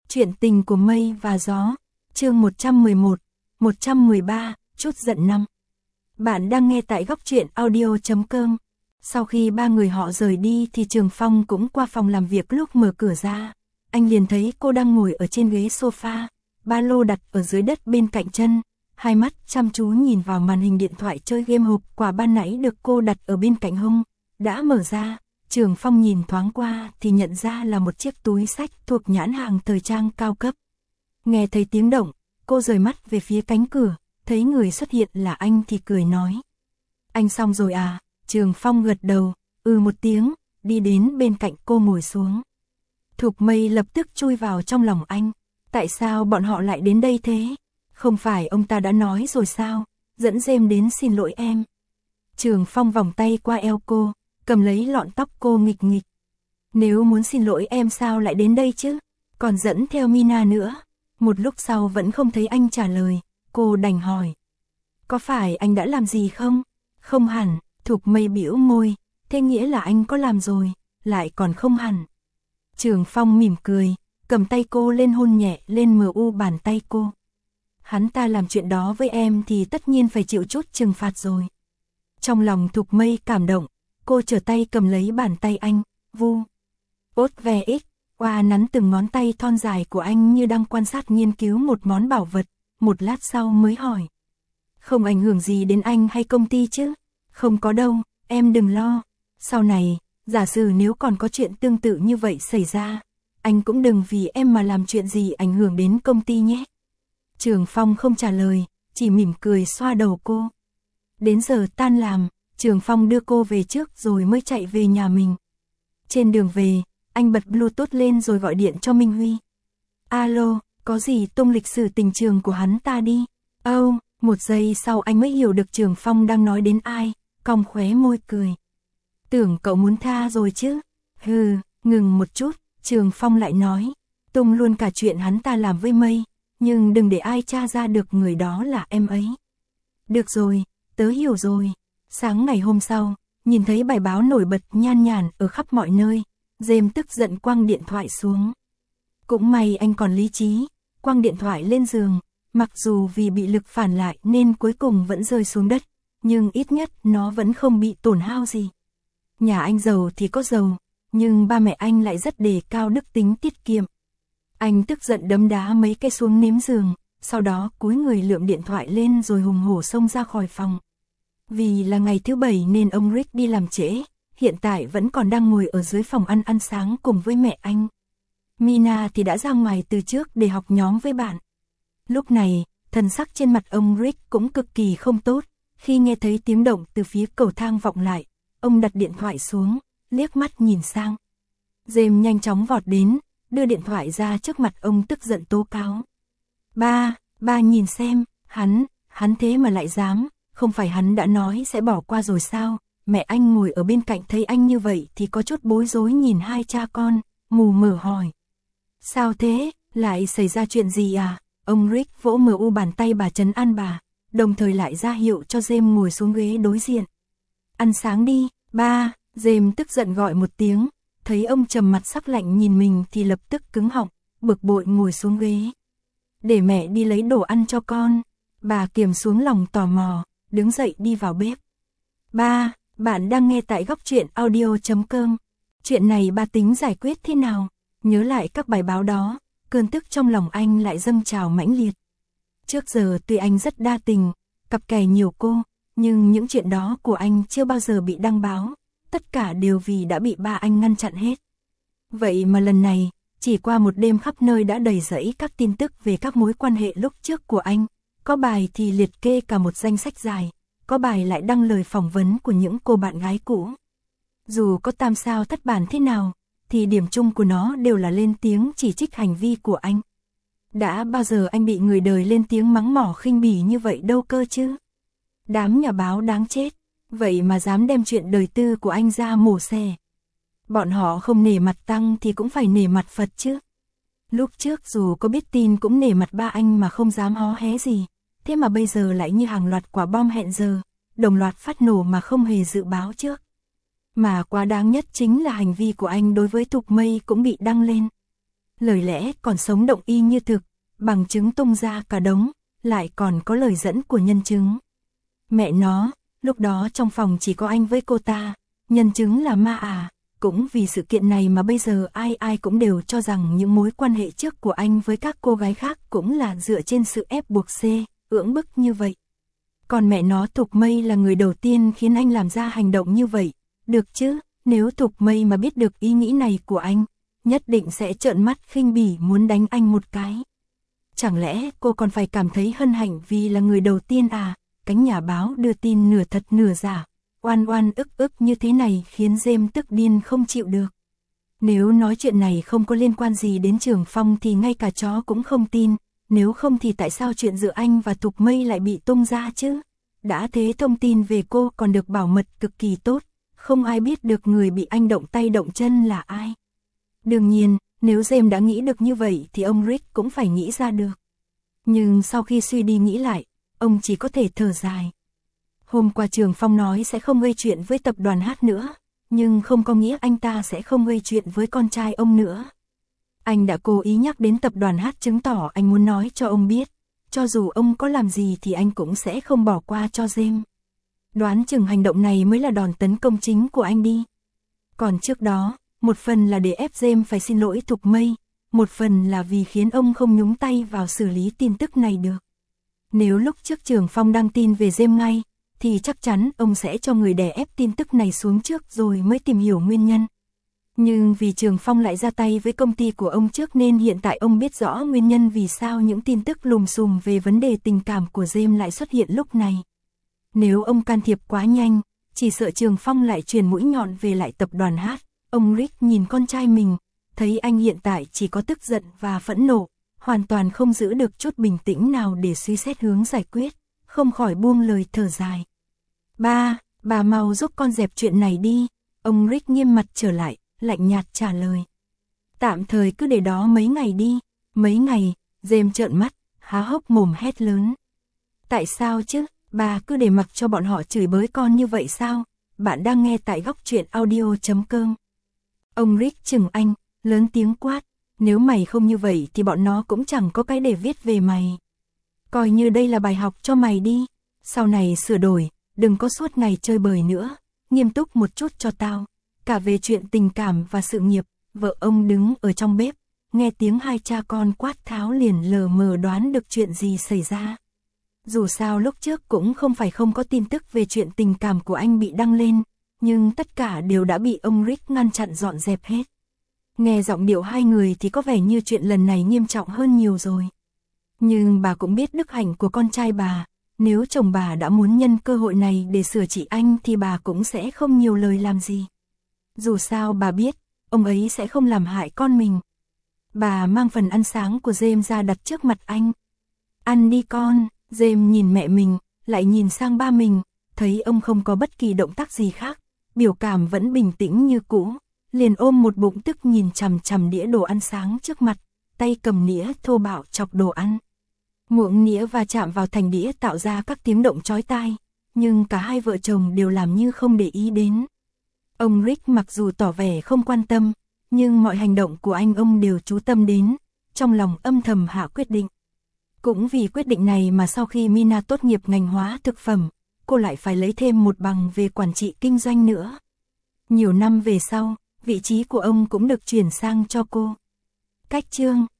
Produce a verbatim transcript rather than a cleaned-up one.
Chuyện tình của mây và gió, chương một trăm mười một, một trăm mười ba, chút giận năm. Bạn đang nghe tại góc truyện audio chấm com. Sau khi ba người họ rời đi thì Trường Phong cũng qua phòng làm việc. Lúc mở cửa ra, anh liền thấy cô đang ngồi ở trên ghế sofa, ba lô đặt ở dưới đất bên cạnh chân, hai mắt chăm chú nhìn vào màn hình điện thoại chơi game. Hộp quà ban nãy được cô đặt ở bên cạnh hông, đã mở ra. Trường Phong nhìn thoáng qua thì nhận ra là một chiếc túi xách thuộc nhãn hàng thời trang cao cấp. Nghe thấy tiếng động, cô rời mắt về phía cánh cửa, thấy người xuất hiện là anh thì cười nói. Anh xong rồi à? Trường Phong gật đầu, ừ một tiếng, đi đến bên cạnh cô ngồi xuống. Thục Mây lập tức chui vào trong lòng anh. Tại sao bọn họ lại đến đây thế? Không phải ông ta đã nói rồi sao? Dẫn Dêm đến xin lỗi em. Trường Phong vòng tay qua eo cô, cầm lấy lọn tóc cô nghịch nghịch. Nếu muốn xin lỗi em sao lại đến đây chứ? Còn dẫn theo Mina nữa. Một lúc sau vẫn không thấy anh trả lời, cô đành hỏi. Có phải anh đã làm gì không? Không hẳn, Thục Mây bĩu môi, thế nghĩa là anh có làm rồi, lại còn không hẳn. Trường Phong mỉm cười, cầm tay cô lên hôn nhẹ lên mờ u bàn tay cô. Hắn ta làm chuyện đó với em thì tất nhiên phải chịu chút trừng phạt rồi. Trong lòng Thục Mây cảm động, cô trở tay cầm lấy bàn tay anh, vu. Ốt ve ích, qua nắn từng ngón tay thon dài của anh như đang quan sát nghiên cứu một món bảo vật, một lát sau mới hỏi. Không ảnh hưởng gì đến anh hay công ty chứ? Không có đâu, em đừng lo. Sau này, giả sử nếu còn có chuyện tương tự như vậy xảy ra, anh cũng đừng vì em mà làm chuyện gì ảnh hưởng đến công ty nhé. Trường Phong không trả lời, chỉ mỉm cười xoa đầu cô. Đến giờ tan làm, Trường Phong đưa cô về trước rồi mới chạy về nhà mình. Trên đường về, anh bật Bluetooth lên rồi gọi điện cho Minh Huy. Alo, có gì tung lịch sử tình trường của hắn ta đi. Âu, oh, một giây sau anh mới hiểu được Trường Phong đang nói đến ai, cong khóe môi cười. Tưởng cậu muốn tha rồi chứ. Hừ, ngừng một chút, Trường Phong lại nói. Tung luôn cả chuyện hắn ta làm với Mây, nhưng đừng để ai tra ra được người đó là em ấy. Được rồi, tớ hiểu rồi. Sáng ngày hôm sau, nhìn thấy bài báo nổi bật nhan nhản ở khắp mọi nơi, Dêm tức giận quăng điện thoại xuống. Cũng may anh còn lý trí, quăng điện thoại lên giường, mặc dù vì bị lực phản lại nên cuối cùng vẫn rơi xuống đất, nhưng ít nhất nó vẫn không bị tổn hao gì. Nhà anh giàu thì có giàu, nhưng ba mẹ anh lại rất đề cao đức tính tiết kiệm. Anh tức giận đấm đá mấy cái xuống nếm giường, sau đó cúi người lượm điện thoại lên rồi hùng hổ xông ra khỏi phòng. Vì là ngày thứ bảy nên ông Rick đi làm trễ, hiện tại vẫn còn đang ngồi ở dưới phòng ăn ăn sáng cùng với mẹ anh. Mina thì đã ra ngoài từ trước để học nhóm với bạn. Lúc này, thần sắc trên mặt ông Rick cũng cực kỳ không tốt, khi nghe thấy tiếng động từ phía cầu thang vọng lại, ông đặt điện thoại xuống, liếc mắt nhìn sang. Dêm nhanh chóng vọt đến, đưa điện thoại ra trước mặt ông tức giận tố cáo. Ba, ba nhìn xem, hắn, hắn thế mà lại dám, không phải hắn đã nói sẽ bỏ qua rồi sao? Mẹ anh ngồi ở bên cạnh thấy anh như vậy thì có chút bối rối nhìn hai cha con, mù mờ hỏi. Sao thế, lại xảy ra chuyện gì à? Ông Rick vỗ mờ u bàn tay bà trấn an bà, đồng thời lại ra hiệu cho Dêm ngồi xuống ghế đối diện. Ăn sáng đi, ba, Dêm tức giận gọi một tiếng, thấy ông trầm mặt sắc lạnh nhìn mình thì lập tức cứng họng, bực bội ngồi xuống ghế. Để mẹ đi lấy đồ ăn cho con, bà kiềm xuống lòng tò mò, đứng dậy đi vào bếp. Ba, bạn đang nghe tại góc truyện audio chấm com. Chuyện này ba tính giải quyết thế nào? Nhớ lại các bài báo đó, cơn tức trong lòng anh lại dâng trào mãnh liệt. Trước giờ tuy anh rất đa tình, cặp kè nhiều cô, nhưng những chuyện đó của anh chưa bao giờ bị đăng báo, tất cả đều vì đã bị ba anh ngăn chặn hết. Vậy mà lần này, chỉ qua một đêm khắp nơi đã đầy rẫy các tin tức về các mối quan hệ lúc trước của anh, có bài thì liệt kê cả một danh sách dài, có bài lại đăng lời phỏng vấn của những cô bạn gái cũ. Dù có tam sao thất bản thế nào, thì điểm chung của nó đều là lên tiếng chỉ trích hành vi của anh. Đã bao giờ anh bị người đời lên tiếng mắng mỏ khinh bỉ như vậy đâu cơ chứ? Đám nhà báo đáng chết, vậy mà dám đem chuyện đời tư của anh ra mổ xẻ. Bọn họ không nể mặt Tăng thì cũng phải nể mặt Phật chứ. Lúc trước dù có biết tin cũng nể mặt ba anh mà không dám hó hé gì, thế mà bây giờ lại như hàng loạt quả bom hẹn giờ, đồng loạt phát nổ mà không hề dự báo trước. Mà quá đáng nhất chính là hành vi của anh đối với Thục Mây cũng bị đăng lên. lời lẽ còn sống động y như thực, bằng chứng tung ra cả đống, lại còn có lời dẫn của nhân chứng. Mẹ nó, lúc đó trong phòng chỉ có anh với cô ta, nhân chứng là ma à, cũng vì sự kiện này mà bây giờ ai ai cũng đều cho rằng những mối quan hệ trước của anh với các cô gái khác cũng là dựa trên sự ép buộc C, ưỡng bức như vậy. Còn mẹ nó Thục Mây là người đầu tiên khiến anh làm ra hành động như vậy, được chứ, nếu Thục Mây mà biết được ý nghĩ này của anh, nhất định sẽ trợn mắt khinh bỉ muốn đánh anh một cái. Chẳng lẽ cô còn phải cảm thấy hân hạnh vì là người đầu tiên à, cánh nhà báo đưa tin nửa thật nửa giả, oan oan ức ức như thế này khiến James tức điên không chịu được. Nếu nói chuyện này không có liên quan gì đến Trường Phong thì ngay cả chó cũng không tin, nếu không thì tại sao chuyện giữa anh và Thục Mây lại bị tung ra chứ? Đã thế thông tin về cô còn được bảo mật cực kỳ tốt, không ai biết được người bị anh động tay động chân là ai. Đương nhiên, nếu James đã nghĩ được như vậy thì ông Rick cũng phải nghĩ ra được. Nhưng sau khi suy đi nghĩ lại, ông chỉ có thể thở dài. Hôm qua Trường Phong nói sẽ không gây chuyện với tập đoàn hát nữa, nhưng không có nghĩa anh ta sẽ không gây chuyện với con trai ông nữa. Anh đã cố ý nhắc đến tập đoàn hát chứng tỏ anh muốn nói cho ông biết, cho dù ông có làm gì thì anh cũng sẽ không bỏ qua cho James. Đoán chừng hành động này mới là đòn tấn công chính của anh đi. Còn trước đó, một phần là để ép James phải xin lỗi Thục Mây, một phần là vì khiến ông không nhúng tay vào xử lý tin tức này được. Nếu lúc trước Trường Phong đăng tin về James ngay, thì chắc chắn ông sẽ cho người đè ép tin tức này xuống trước rồi mới tìm hiểu nguyên nhân. Nhưng vì Trường Phong lại ra tay với công ty của ông trước nên hiện tại ông biết rõ nguyên nhân vì sao những tin tức lùm xùm về vấn đề tình cảm của James lại xuất hiện lúc này. Nếu ông can thiệp quá nhanh, chỉ sợ Trường Phong lại truyền mũi nhọn về lại tập đoàn hát. Ông Rick nhìn con trai mình, thấy anh hiện tại chỉ có tức giận và phẫn nộ, hoàn toàn không giữ được chút bình tĩnh nào để suy xét hướng giải quyết, không khỏi buông lời thở dài. Ba, bà mau giúp con dẹp chuyện này đi, ông Rick nghiêm mặt trở lại, lạnh nhạt trả lời. Tạm thời cứ để đó mấy ngày đi, mấy ngày, James trợn mắt, há hốc mồm hét lớn. Tại sao chứ, bà cứ để mặc cho bọn họ chửi bới con như vậy sao? Bạn đang nghe tại góc truyện audio chấm com. Ông Rick chừng anh, lớn tiếng quát, nếu mày không như vậy thì bọn nó cũng chẳng có cái để viết về mày. Coi như đây là bài học cho mày đi, sau này sửa đổi, đừng có suốt ngày chơi bời nữa, nghiêm túc một chút cho tao. Cả về chuyện tình cảm và sự nghiệp, vợ ông đứng ở trong bếp, nghe tiếng hai cha con quát tháo liền lờ mờ đoán được chuyện gì xảy ra. Dù sao lúc trước cũng không phải không có tin tức về chuyện tình cảm của anh bị đăng lên, nhưng tất cả đều đã bị ông Rick ngăn chặn dọn dẹp hết. Nghe giọng điệu hai người thì có vẻ như chuyện lần này nghiêm trọng hơn nhiều rồi. Nhưng bà cũng biết đức hạnh của con trai bà, nếu chồng bà đã muốn nhân cơ hội này để sửa trị anh thì bà cũng sẽ không nhiều lời làm gì. Dù sao bà biết, ông ấy sẽ không làm hại con mình. Bà mang phần ăn sáng của James ra đặt trước mặt anh. Ăn đi con, James nhìn mẹ mình, lại nhìn sang ba mình, thấy ông không có bất kỳ động tác gì khác, biểu cảm vẫn bình tĩnh như cũ, liền ôm một bụng tức nhìn chằm chằm đĩa đồ ăn sáng trước mặt, tay cầm nĩa thô bạo chọc đồ ăn. Muỗng nĩa va chạm vào thành đĩa tạo ra các tiếng động chói tai, nhưng cả hai vợ chồng đều làm như không để ý đến. Ông Rick mặc dù tỏ vẻ không quan tâm, nhưng mọi hành động của anh ông đều chú tâm đến, trong lòng âm thầm hạ quyết định. Cũng vì quyết định này mà sau khi Mina tốt nghiệp ngành hóa thực phẩm, cô lại phải lấy thêm một bằng về quản trị kinh doanh nữa. Nhiều năm về sau, vị trí của ông cũng được chuyển sang cho cô. Cách chương